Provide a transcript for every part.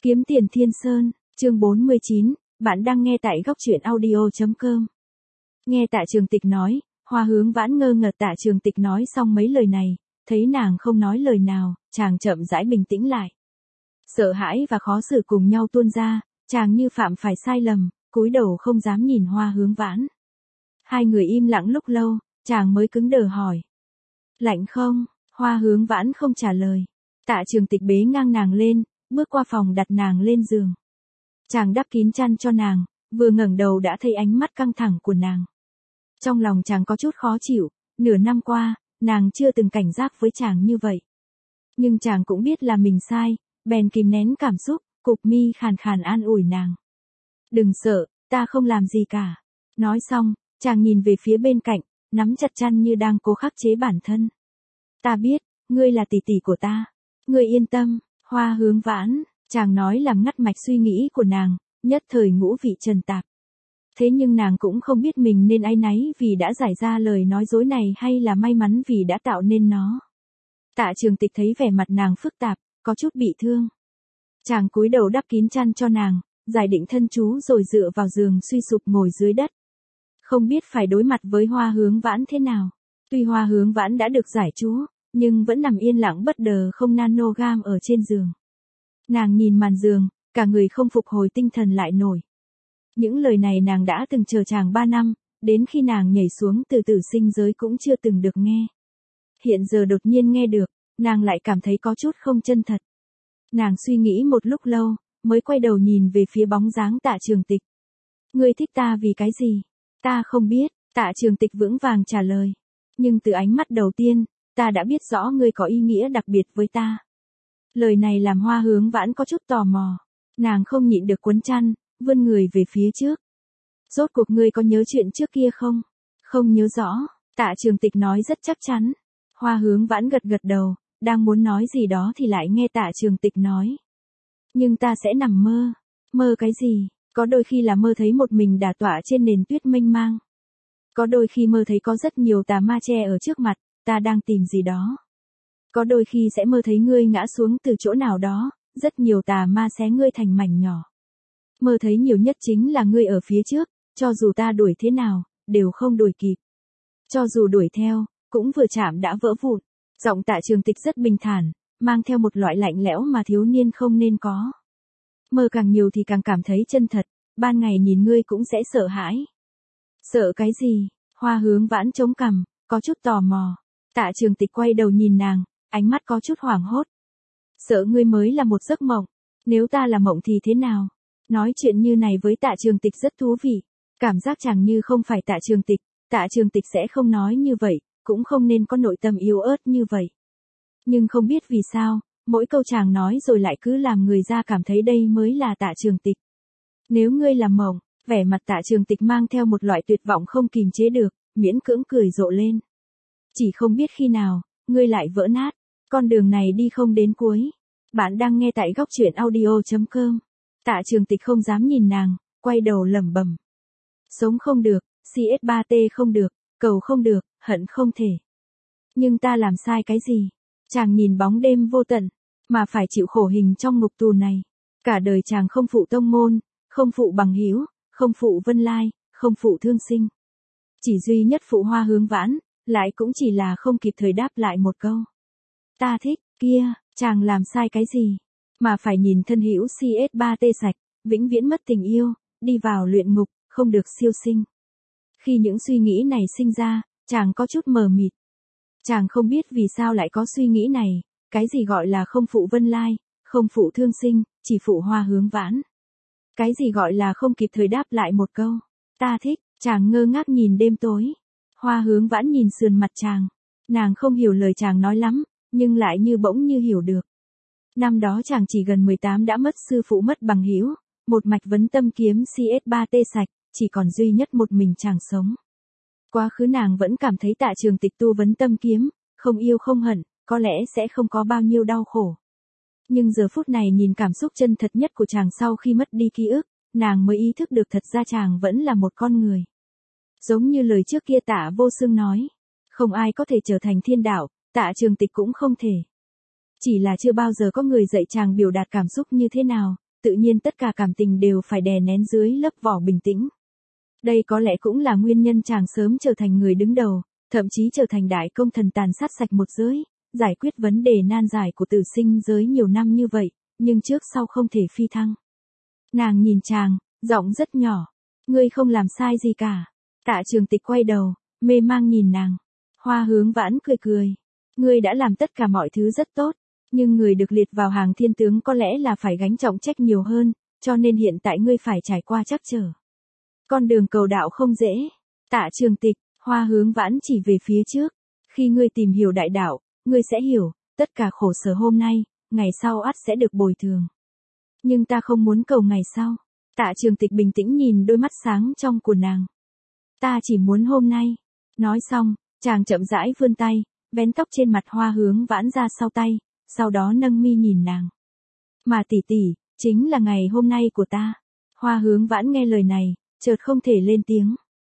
Kiếm tiền Thiên Sơn, chương 49, bạn đang nghe tại góc truyện audio.com. Nghe Tạ Trường Tịch nói, Hoa Hướng Vãn ngơ ngẩn. Tạ Trường Tịch nói xong mấy lời này, thấy nàng không nói lời nào, chàng chậm rãi bình tĩnh lại. Sợ hãi và khó xử cùng nhau tuôn ra, chàng như phạm phải sai lầm, cúi đầu không dám nhìn Hoa Hướng Vãn. Hai người im lặng lúc lâu, chàng mới cứng đờ hỏi. Lạnh không? Hoa Hướng Vãn không trả lời. Tạ Trường Tịch bế ngang nàng lên, bước qua phòng đặt nàng lên giường. Chàng đắp kín chăn cho nàng, vừa ngẩng đầu đã thấy ánh mắt căng thẳng của nàng. Trong lòng chàng có chút khó chịu, nửa năm qua, nàng chưa từng cảnh giác với chàng như vậy. Nhưng chàng cũng biết là mình sai, bèn kìm nén cảm xúc, cụp mi khàn khàn an ủi nàng. Đừng sợ, ta không làm gì cả. Nói xong, chàng nhìn về phía bên cạnh, nắm chặt chăn như đang cố khắc chế bản thân. Ta biết, ngươi là tỷ tỷ của ta. Ngươi yên tâm. Hoa Hướng Vãn, chàng nói làm ngắt mạch suy nghĩ của nàng, nhất thời ngũ vị trần tạp. Thế nhưng nàng cũng không biết mình nên áy náy vì đã giải ra lời nói dối này hay là may mắn vì đã tạo nên nó. Tạ Trường Tịch thấy vẻ mặt nàng phức tạp, có chút bị thương. Chàng cúi đầu đắp kín chăn cho nàng, giải định thân chú rồi dựa vào giường suy sụp ngồi dưới đất. Không biết phải đối mặt với Hoa Hướng Vãn thế nào. Tuy Hoa Hướng Vãn đã được giải chú, nhưng vẫn nằm yên lặng bất đờ không nanogam ở trên giường. Nàng nhìn màn giường, cả người không phục hồi tinh thần lại nổi. Những lời này nàng đã từng chờ chàng 3 năm, đến khi nàng nhảy xuống từ tử sinh giới cũng chưa từng được nghe. Hiện giờ đột nhiên nghe được, nàng lại cảm thấy có chút không chân thật. Nàng suy nghĩ một lúc lâu, mới quay đầu nhìn về phía bóng dáng Tạ Trường Tịch. Ngươi thích ta vì cái gì? Ta không biết, Tạ Trường Tịch vững vàng trả lời. Nhưng từ ánh mắt đầu tiên, ta đã biết rõ ngươi có ý nghĩa đặc biệt với ta. Lời này làm Hoa Hướng Vãn có chút tò mò. Nàng không nhịn được cuốn chăn, vươn người về phía trước. Rốt cuộc ngươi có nhớ chuyện trước kia không? Không nhớ rõ, Tạ Trường Tịch nói rất chắc chắn. Hoa Hướng Vãn gật gật đầu, đang muốn nói gì đó thì lại nghe Tạ Trường Tịch nói. Nhưng ta sẽ nằm mơ. Mơ cái gì? Có đôi khi là mơ thấy một mình đả tọa trên nền tuyết mênh mang. Có đôi khi mơ thấy có rất nhiều tà ma che ở trước mặt, ta đang tìm gì đó. Có đôi khi sẽ mơ thấy ngươi ngã xuống từ chỗ nào đó, rất nhiều tà ma xé ngươi thành mảnh nhỏ. Mơ thấy nhiều nhất chính là ngươi ở phía trước, cho dù ta đuổi thế nào, đều không đuổi kịp. Cho dù đuổi theo, cũng vừa chạm đã vỡ vụn. Giọng Tạ Trường Tịch rất bình thản, mang theo một loại lạnh lẽo mà thiếu niên không nên có. Mơ càng nhiều thì càng cảm thấy chân thật, ban ngày nhìn ngươi cũng sẽ sợ hãi. Sợ cái gì? Hoa Hướng Vãn chống cằm, có chút tò mò. Tạ Trường Tịch quay đầu nhìn nàng, ánh mắt có chút hoảng hốt. Sợ ngươi mới là một giấc mộng, nếu ta là mộng thì thế nào? Nói chuyện như này với Tạ Trường Tịch rất thú vị, cảm giác chàng như không phải Tạ Trường Tịch sẽ không nói như vậy, cũng không nên có nội tâm yếu ớt như vậy. Nhưng không biết vì sao, mỗi câu chàng nói rồi lại cứ làm người ra cảm thấy đây mới là Tạ Trường Tịch. Nếu ngươi là mộng, vẻ mặt Tạ Trường Tịch mang theo một loại tuyệt vọng không kìm chế được, miễn cưỡng cười rộ lên. Chỉ không biết khi nào, ngươi lại vỡ nát, con đường này đi không đến cuối. Bạn đang nghe tại góc truyện audio.com. Tạ Trường Tịch không dám nhìn nàng, quay đầu lẩm bẩm. Sống không được, CS3T không được, cầu không được, hận không thể. Nhưng ta làm sai cái gì? Chàng nhìn bóng đêm vô tận, mà phải chịu khổ hình trong ngục tù này. Cả đời chàng không phụ tông môn, không phụ bằng hữu, không phụ Vân Lai, không phụ Thương Sinh. Chỉ duy nhất phụ Hoa Hướng Vãn, lại cũng chỉ là không kịp thời đáp lại một câu. Ta thích, kia, chàng làm sai cái gì? Mà phải nhìn thân hữu CS3T sạch, vĩnh viễn mất tình yêu, đi vào luyện ngục, không được siêu sinh. Khi những suy nghĩ này sinh ra, chàng có chút mờ mịt. Chàng không biết vì sao lại có suy nghĩ này, cái gì gọi là không phụ Vân Lai, không phụ Thương Sinh, chỉ phụ Hoa Hướng Vãn. Cái gì gọi là không kịp thời đáp lại một câu. Ta thích, chàng ngơ ngác nhìn đêm tối. Hoa Hướng Vãn nhìn sườn mặt chàng. Nàng không hiểu lời chàng nói lắm, nhưng lại như bỗng như hiểu được. Năm đó chàng chỉ gần 18 đã mất sư phụ mất bằng hữu, một mạch vấn tâm kiếm CS3T sạch, chỉ còn duy nhất một mình chàng sống. Quá khứ nàng vẫn cảm thấy Tạ Trường Tịch tu vấn tâm kiếm, không yêu không hận, có lẽ sẽ không có bao nhiêu đau khổ. Nhưng giờ phút này nhìn cảm xúc chân thật nhất của chàng sau khi mất đi ký ức, nàng mới ý thức được thật ra chàng vẫn là một con người. Giống như lời trước kia Tạ Vô Xương nói, không ai có thể trở thành thiên đạo, Tạ Trường Tịch cũng không thể. Chỉ là chưa bao giờ có người dạy chàng biểu đạt cảm xúc như thế nào, tự nhiên tất cả cảm tình đều phải đè nén dưới lớp vỏ bình tĩnh. Đây có lẽ cũng là nguyên nhân chàng sớm trở thành người đứng đầu, thậm chí trở thành đại công thần tàn sát sạch một giới, giải quyết vấn đề nan giải của tử sinh giới nhiều năm như vậy, nhưng trước sau không thể phi thăng. Nàng nhìn chàng, giọng rất nhỏ. Ngươi không làm sai gì cả. Tạ Trường Tịch quay đầu, mê mang nhìn nàng. Hoa Hướng Vãn cười cười. Ngươi đã làm tất cả mọi thứ rất tốt, nhưng người được liệt vào hàng thiên tướng có lẽ là phải gánh trọng trách nhiều hơn, cho nên hiện tại ngươi phải trải qua trắc trở. Con đường cầu đạo không dễ. Tạ Trường Tịch, Hoa Hướng Vãn chỉ về phía trước. Khi ngươi tìm hiểu đại đạo, ngươi sẽ hiểu, tất cả khổ sở hôm nay, ngày sau ắt sẽ được bồi thường. Nhưng ta không muốn cầu ngày sau. Tạ Trường Tịch bình tĩnh nhìn đôi mắt sáng trong của nàng. Ta chỉ muốn hôm nay. Nói xong, chàng chậm rãi vươn tay, vén tóc trên mặt Hoa Hướng Vãn ra sau tay, sau đó nâng mi nhìn nàng. Mà tỷ tỷ, chính là ngày hôm nay của ta. Hoa Hướng Vãn nghe lời này, chợt không thể lên tiếng.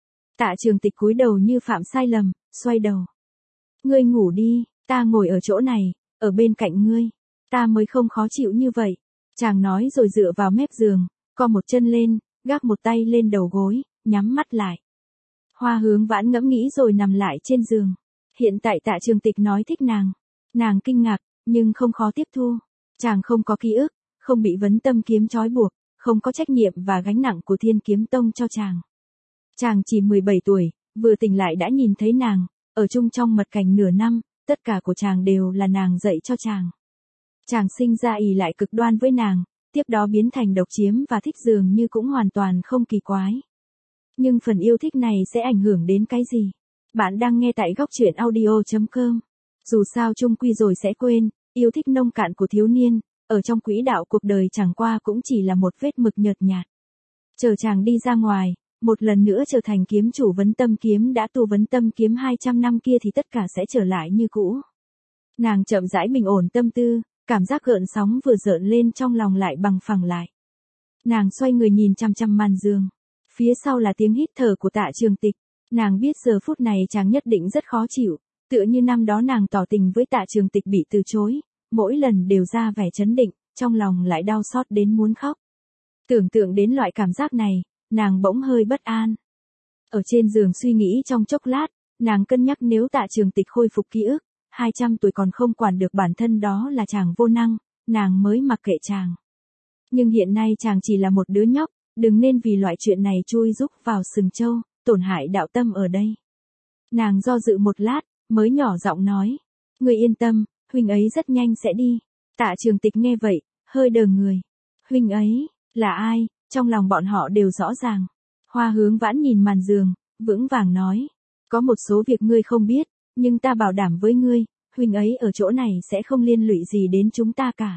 Tạ Trường Tịch cúi đầu như phạm sai lầm, xoay đầu. Ngươi ngủ đi, ta ngồi ở chỗ này, ở bên cạnh ngươi. Ta mới không khó chịu như vậy. Chàng nói rồi dựa vào mép giường, co một chân lên, gác một tay lên đầu gối, nhắm mắt lại. Hoa Hướng Vãn ngẫm nghĩ rồi nằm lại trên giường. Hiện tại Tạ Trường Tịch nói thích nàng. Nàng kinh ngạc, nhưng không khó tiếp thu. Chàng không có ký ức, không bị vấn tâm kiếm trói buộc, không có trách nhiệm và gánh nặng của Thiên Kiếm Tông cho chàng. Chàng chỉ 17 tuổi, vừa tỉnh lại đã nhìn thấy nàng, ở chung trong mật cảnh nửa năm, tất cả của chàng đều là nàng dạy cho chàng. Chàng sinh ra ỷ lại cực đoan với nàng, tiếp đó biến thành độc chiếm và thích dường như cũng hoàn toàn không kỳ quái. Nhưng phần yêu thích này sẽ ảnh hưởng đến cái gì? Bạn đang nghe tại góc truyện audio.com. Dù sao chung quy rồi sẽ quên, yêu thích nông cạn của thiếu niên, ở trong quỹ đạo cuộc đời chẳng qua cũng chỉ là một vết mực nhợt nhạt. Chờ chàng đi ra ngoài, một lần nữa trở thành kiếm chủ vấn tâm kiếm đã tu vấn tâm kiếm 200 năm kia thì tất cả sẽ trở lại như cũ. Nàng chậm rãi bình ổn tâm tư, cảm giác gợn sóng vừa dợn lên trong lòng lại bằng phẳng lại. Nàng xoay người nhìn chằm chằm màn giường. Phía sau là tiếng hít thở của Tạ Trường Tịch. Nàng biết giờ phút này chàng nhất định rất khó chịu, tựa như năm đó nàng tỏ tình với Tạ Trường Tịch bị từ chối, mỗi lần đều ra vẻ trấn định, trong lòng lại đau xót đến muốn khóc. Tưởng tượng đến loại cảm giác này, nàng bỗng hơi bất an. Ở trên giường suy nghĩ trong chốc lát, nàng cân nhắc nếu Tạ Trường Tịch khôi phục ký ức, 200 tuổi còn không quản được bản thân đó là chàng vô năng, nàng mới mặc kệ chàng. Nhưng hiện nay chàng chỉ là một đứa nhóc, đừng nên vì loại chuyện này chui rúc vào sừng trâu, tổn hại đạo tâm ở đây. Nàng do dự một lát, mới nhỏ giọng nói, ngươi yên tâm, huynh ấy rất nhanh sẽ đi. Tạ Trường Tịch nghe vậy, hơi đờ người. Huynh ấy, là ai? Trong lòng bọn họ đều rõ ràng. Hoa Hướng Vãn nhìn màn giường, vững vàng nói, có một số việc ngươi không biết, nhưng ta bảo đảm với ngươi, huynh ấy ở chỗ này sẽ không liên lụy gì đến chúng ta cả.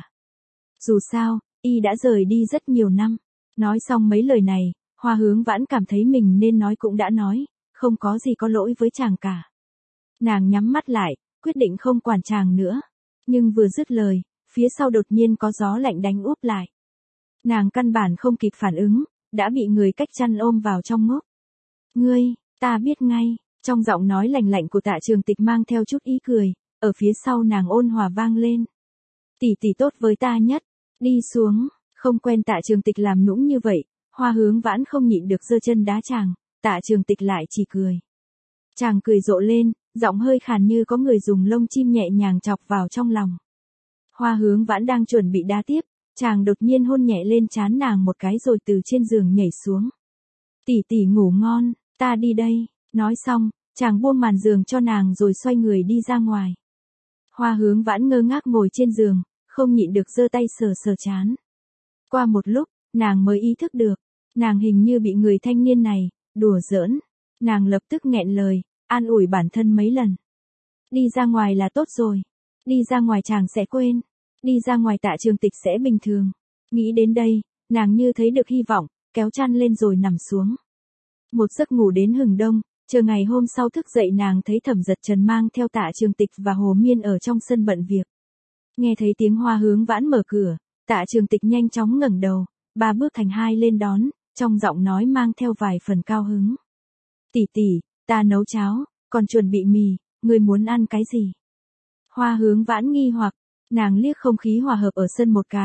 Dù sao, y đã rời đi rất nhiều năm. Nói xong mấy lời này, Hoa Hướng Vãn cảm thấy mình nên nói cũng đã nói, không có gì có lỗi với chàng cả. Nàng nhắm mắt lại, quyết định không quản chàng nữa. Nhưng vừa dứt lời, phía sau đột nhiên có gió lạnh đánh úp lại. Nàng căn bản không kịp phản ứng, đã bị người cách chăn ôm vào trong ngốc. Ngươi, ta biết ngay, trong giọng nói lạnh lạnh của Tạ Trường Tịch mang theo chút ý cười, ở phía sau nàng ôn hòa vang lên. Tỷ tỷ tốt với ta nhất, đi xuống, không quen Tạ Trường Tịch làm nũng như vậy, Hoa Hướng Vãn không nhịn được giơ chân đá chàng, Tạ Trường Tịch lại chỉ cười. Chàng cười rộ lên, giọng hơi khàn như có người dùng lông chim nhẹ nhàng chọc vào trong lòng. Hoa Hướng Vãn đang chuẩn bị đá tiếp, chàng đột nhiên hôn nhẹ lên trán nàng một cái rồi từ trên giường nhảy xuống. Tỷ tỷ ngủ ngon, ta đi đây. Nói xong, chàng buông màn giường cho nàng rồi xoay người đi ra ngoài. Hoa Hướng Vãn ngơ ngác ngồi trên giường, không nhịn được giơ tay sờ sờ trán. Qua một lúc, nàng mới ý thức được, nàng hình như bị người thanh niên này đùa giỡn. Nàng lập tức nghẹn lời, an ủi bản thân mấy lần. Đi ra ngoài là tốt rồi. Đi ra ngoài chàng sẽ quên. Đi ra ngoài Tạ Trường Tịch sẽ bình thường. Nghĩ đến đây, nàng như thấy được hy vọng, kéo chăn lên rồi nằm xuống. Một giấc ngủ đến hừng đông, chờ ngày hôm sau thức dậy nàng thấy Thẩm Giật Trần mang theo Tạ Trường Tịch và Hồ Miên ở trong sân bận việc. Nghe thấy tiếng Hoa Hướng Vãn mở cửa, Tạ Trường Tịch nhanh chóng ngẩng đầu, 3 bước thành 2 lên đón, trong giọng nói mang theo vài phần cao hứng. Tỷ tỷ, ta nấu cháo, còn chuẩn bị mì, ngươi muốn ăn cái gì? Hoa Hướng Vãn nghi hoặc, nàng liếc không khí hòa hợp ở sân một cái,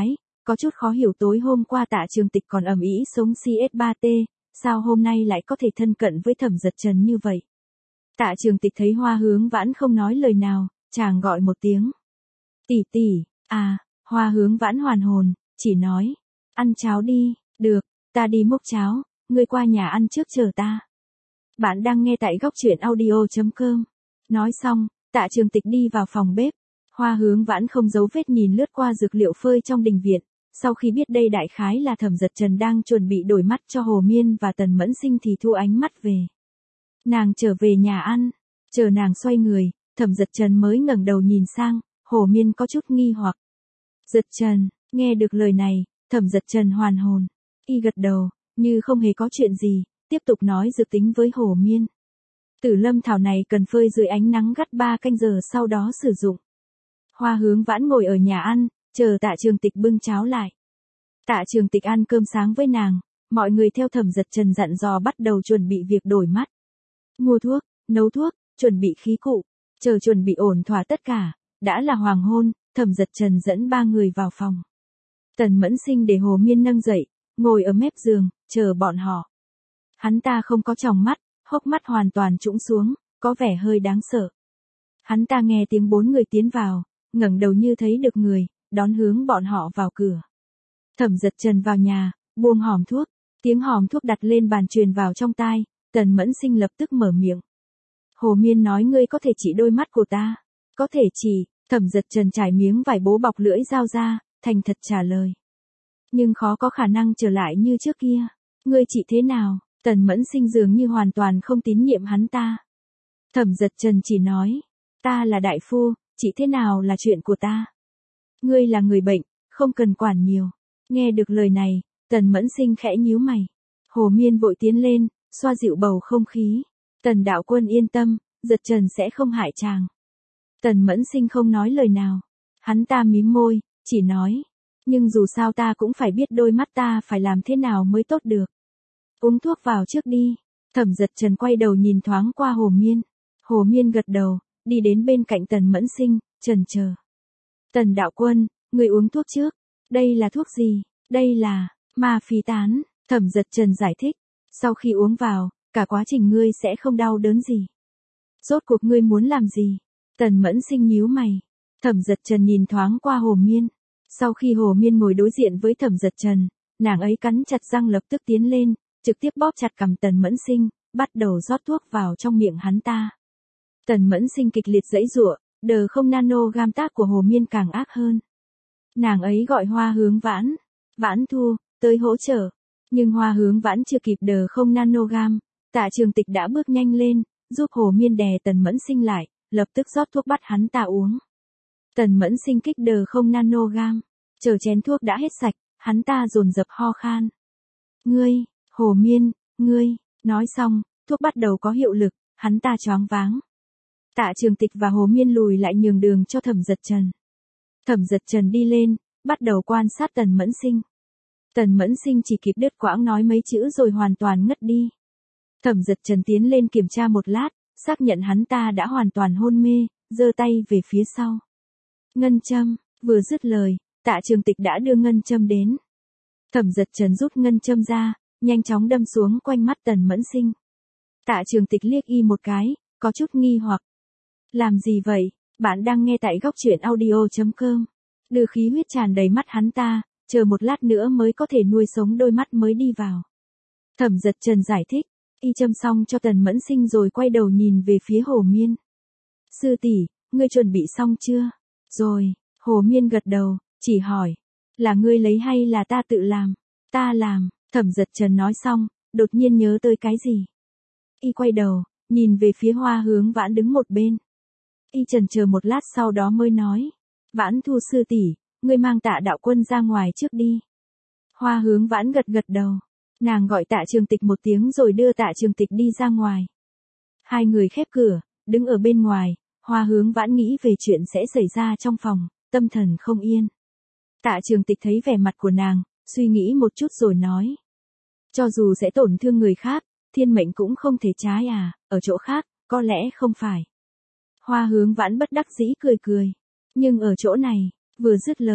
có chút khó hiểu tối hôm qua Tạ Trường Tịch còn ầm ĩ sống CS3T, sao hôm nay lại có thể thân cận với Thẩm Giật Trần như vậy. Tạ Trường Tịch thấy Hoa Hướng Vãn không nói lời nào, chàng gọi một tiếng. Tỷ tỷ, à, Hoa Hướng Vãn hoàn hồn, chỉ nói, ăn cháo đi, được, ta đi múc cháo, ngươi qua nhà ăn trước chờ ta. Bạn đang nghe tại góc truyện audio.com. Nói xong, Tạ Trường Tịch đi vào phòng bếp. Hoa Hướng Vãn không giấu vết nhìn lướt qua dược liệu phơi trong đình viện. Sau khi biết đây đại khái là Thẩm Giật Trần đang chuẩn bị đổi mắt cho Hồ Miên và Tần Mẫn Sinh thì thu ánh mắt về. Nàng trở về nhà ăn, chờ nàng xoay người, Thẩm Giật Trần mới ngẩng đầu nhìn sang, Hồ Miên có chút nghi hoặc. Giật Trần, nghe được lời này, Thẩm Giật Trần hoàn hồn, y gật đầu, như không hề có chuyện gì, tiếp tục nói dự tính với Hồ Miên. Tử lâm thảo này cần phơi dưới ánh nắng gắt 3 canh giờ sau đó sử dụng. Hoa Hướng Vãn ngồi ở nhà ăn, chờ Tạ Trường Tịch bưng cháo lại. Tạ Trường Tịch ăn cơm sáng với nàng, mọi người theo Thẩm Giật Trần dặn dò bắt đầu chuẩn bị việc đổi mắt. Mua thuốc, nấu thuốc, chuẩn bị khí cụ, chờ chuẩn bị ổn thỏa tất cả, đã là hoàng hôn, Thẩm Giật Trần dẫn 3 người vào phòng. Tần Mẫn Sinh để Hồ Miên nâng dậy, ngồi ở mép giường, chờ bọn họ. Hắn ta không có tròng mắt, hốc mắt hoàn toàn trũng xuống, có vẻ hơi đáng sợ. Hắn ta nghe tiếng 4 người tiến vào, ngẩng đầu như thấy được người, đón hướng bọn họ vào cửa. Thẩm Giật Trần vào nhà, buông hòm thuốc, tiếng hòm thuốc đặt lên bàn truyền vào trong tai, Tần Mẫn Sinh lập tức mở miệng. Hồ Miên nói ngươi có thể chỉ đôi mắt của ta. Có thể chỉ, Thẩm Giật Trần trải miếng vải bố bọc lưỡi dao ra, thành thật trả lời. Nhưng khó có khả năng trở lại như trước kia. Ngươi chỉ thế nào? Tần Mẫn Sinh dường như hoàn toàn không tín nhiệm hắn ta. Thẩm Giật Trần chỉ nói, ta là đại phu, chỉ thế nào là chuyện của ta. Ngươi là người bệnh, không cần quản nhiều. Nghe được lời này, Tần Mẫn Sinh khẽ nhíu mày. Hồ Miên vội tiến lên, xoa dịu bầu không khí. Tần đạo quân yên tâm, Giật Trần sẽ không hại chàng. Tần Mẫn Sinh không nói lời nào. Hắn ta mím môi, chỉ nói, nhưng dù sao ta cũng phải biết đôi mắt ta phải làm thế nào mới tốt được. Uống thuốc vào trước đi. Thẩm Giật Trần quay đầu nhìn thoáng qua Hồ Miên. Hồ Miên gật đầu, đi đến bên cạnh Tần Mẫn Sinh, chần chờ. Tần đạo quân, người uống thuốc trước. Đây là thuốc gì? Đây là ma phi tán. Thẩm Giật Trần giải thích. Sau khi uống vào, cả quá trình ngươi sẽ không đau đớn gì. Rốt cuộc ngươi muốn làm gì? Tần Mẫn Sinh nhíu mày. Thẩm Giật Trần nhìn thoáng qua Hồ Miên. Sau khi Hồ Miên ngồi đối diện với Thẩm Giật Trần, nàng ấy cắn chặt răng lập tức tiến lên, trực tiếp bóp chặt cằm Tần Mẫn Sinh, bắt đầu rót thuốc vào trong miệng hắn ta. Tần Mẫn Sinh kịch liệt giãy giụa, đờ không nano gam tác của Hồ Miên càng ác hơn. Nàng ấy gọi Hoa Hướng Vãn, Vãn Thu, tới hỗ trợ. Nhưng Hoa Hướng Vãn chưa kịp đờ không nano gam, Tạ Trường Tịch đã bước nhanh lên, giúp Hồ Miên đè Tần Mẫn Sinh lại, lập tức rót thuốc bắt hắn ta uống. Tần Mẫn Sinh kích đờ không nano gam, chờ chén thuốc đã hết sạch, hắn ta dồn dập ho khan. Ngươi, Hồ Miên, ngươi, nói xong, thuốc bắt đầu có hiệu lực, hắn ta choáng váng. Tạ Trường Tịch và Hồ Miên lùi lại nhường đường cho Thẩm Giật Trần. Thẩm Giật Trần đi lên, bắt đầu quan sát Tần Mẫn Sinh. Tần Mẫn Sinh chỉ kịp đứt quãng nói mấy chữ rồi hoàn toàn ngất đi. Thẩm Giật Trần tiến lên kiểm tra một lát, xác nhận hắn ta đã hoàn toàn hôn mê, giơ tay về phía sau. Ngân châm, vừa dứt lời, Tạ Trường Tịch đã đưa ngân châm đến. Thẩm Giật Trần rút ngân châm ra, nhanh chóng đâm xuống quanh mắt Tần Mẫn Sinh. Tạ Trường Tịch liếc y một cái, có chút nghi hoặc. Làm gì vậy? Bạn đang nghe tại góc truyện audio.com. Đưa khí huyết tràn đầy mắt hắn ta, chờ một lát nữa mới có thể nuôi sống đôi mắt mới đi vào. Thẩm Giật Trần giải thích, y châm xong cho Tần Mẫn Sinh rồi quay đầu nhìn về phía Hồ Miên. Sư tỷ, ngươi chuẩn bị xong chưa? Rồi, Hồ Miên gật đầu, chỉ hỏi, là ngươi lấy hay là ta tự làm? Ta làm. Thẩm Giật Trần nói xong, đột nhiên nhớ tới cái gì. Y quay đầu, nhìn về phía Hoa Hướng Vãn đứng một bên. Y chần chờ một lát sau đó mới nói, Vãn Thu sư tỷ, ngươi mang Tạ đạo quân ra ngoài trước đi. Hoa Hướng Vãn gật gật đầu. Nàng gọi Tạ Trường Tịch một tiếng rồi đưa Tạ Trường Tịch đi ra ngoài. Hai người khép cửa, đứng ở bên ngoài, Hoa Hướng Vãn nghĩ về chuyện sẽ xảy ra trong phòng, tâm thần không yên. Tạ Trường Tịch thấy vẻ mặt của nàng, suy nghĩ một chút rồi nói. Cho dù sẽ tổn thương người khác, thiên mệnh cũng không thể trái à, ở chỗ khác, có lẽ không phải. Hoa Hướng Vãn bất đắc dĩ cười cười. Nhưng ở chỗ này, vừa dứt lời,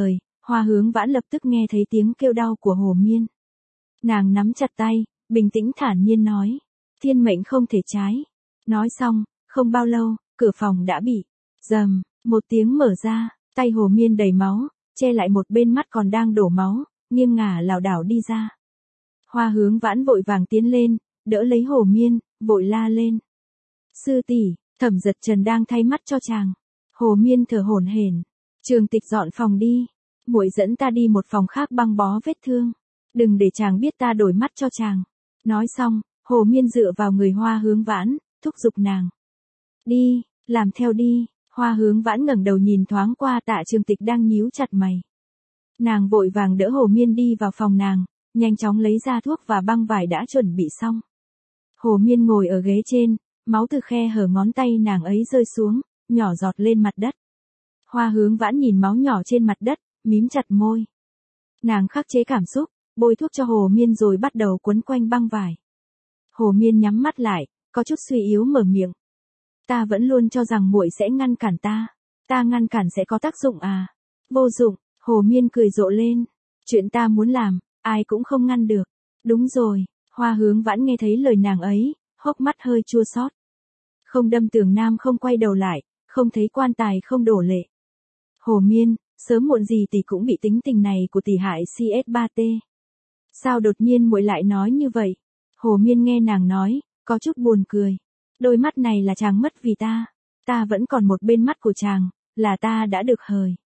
Hoa Hướng Vãn lập tức nghe thấy tiếng kêu đau của Hồ Miên. Nàng nắm chặt tay, bình tĩnh thản nhiên nói. Thiên mệnh không thể trái. Nói xong, không bao lâu, cửa phòng đã bị rầm, một tiếng mở ra, tay Hồ Miên đầy máu, che lại một bên mắt còn đang đổ máu, nghiêng ngả lảo đảo đi ra. Hoa Hướng Vãn vội vàng tiến lên, đỡ lấy Hồ Miên, vội la lên. Sư tỷ, Thẩm Giật Trần đang thay mắt cho chàng. Hồ Miên thở hổn hển. Trường Tịch dọn phòng đi. Muội dẫn ta đi một phòng khác băng bó vết thương. Đừng để chàng biết ta đổi mắt cho chàng. Nói xong, Hồ Miên dựa vào người Hoa Hướng Vãn, thúc giục nàng. Đi, làm theo đi. Hoa Hướng Vãn ngẩng đầu nhìn thoáng qua Tạ Trường Tịch đang nhíu chặt mày. Nàng vội vàng đỡ Hồ Miên đi vào phòng nàng, nhanh chóng lấy ra thuốc và băng vải đã chuẩn bị xong. Hồ Miên ngồi ở ghế trên, máu từ khe hở ngón tay nàng ấy rơi xuống, nhỏ giọt lên mặt đất. Hoa Hướng Vãn nhìn máu nhỏ trên mặt đất, mím chặt môi. Nàng khắc chế cảm xúc, bôi thuốc cho Hồ Miên rồi bắt đầu quấn quanh băng vải. Hồ Miên nhắm mắt lại, có chút suy yếu mở miệng. Ta vẫn luôn cho rằng muội sẽ ngăn cản ta. Ta ngăn cản sẽ có tác dụng à? Vô dụng, Hồ Miên cười rộ lên. Chuyện ta muốn làm, ai cũng không ngăn được. Đúng rồi, Hoa Hướng Vãn nghe thấy lời nàng ấy, hốc mắt hơi chua xót. Không đâm tường nam không quay đầu lại, không thấy quan tài không đổ lệ. Hồ Miên, sớm muộn gì tỷ cũng bị tính tình này của tỷ hại CS3T. Sao đột nhiên muội lại nói như vậy? Hồ Miên nghe nàng nói, có chút buồn cười. Đôi mắt này là chàng mất vì ta vẫn còn một bên mắt của chàng, là ta đã được hời.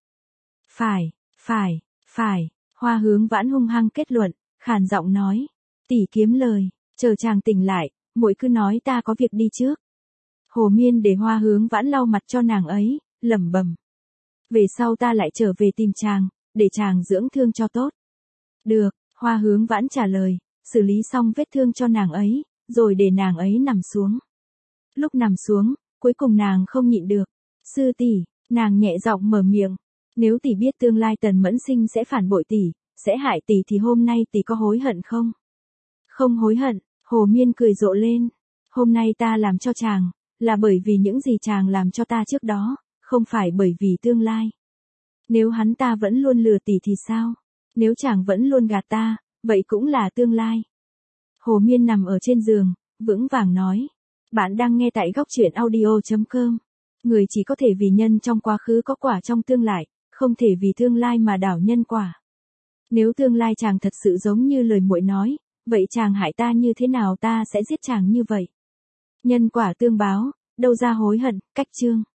Phải, Hoa Hướng Vãn hung hăng kết luận, khàn giọng nói. Tỷ kiếm lời, chờ chàng tỉnh lại, muội cứ nói ta có việc đi trước. Hồ Miên để Hoa Hướng Vãn lau mặt cho nàng ấy, lẩm bẩm. Về sau ta lại trở về tìm chàng, để chàng dưỡng thương cho tốt. Được, Hoa Hướng Vãn trả lời, xử lý xong vết thương cho nàng ấy, rồi để nàng ấy nằm xuống. Lúc nằm xuống, cuối cùng nàng không nhịn được. Sư tỷ, nàng nhẹ giọng mở miệng. Nếu tỷ biết tương lai Tần Mẫn Sinh sẽ phản bội tỷ, sẽ hại tỷ thì hôm nay tỷ có hối hận không? Không hối hận, Hồ Miên cười rộ lên. Hôm nay ta làm cho chàng, là bởi vì những gì chàng làm cho ta trước đó, không phải bởi vì tương lai. Nếu hắn ta vẫn luôn lừa tỷ thì sao? Nếu chàng vẫn luôn gạt ta, vậy cũng là tương lai. Hồ Miên nằm ở trên giường, vững vàng nói. Bạn đang nghe tại góc truyện audio.com. Người chỉ có thể vì nhân trong quá khứ có quả trong tương lai, không thể vì tương lai mà đảo nhân quả. Nếu tương lai chàng thật sự giống như lời muội nói, vậy chàng hại ta như thế nào ta sẽ giết chàng như vậy. Nhân quả tương báo, đâu ra hối hận, cách chương.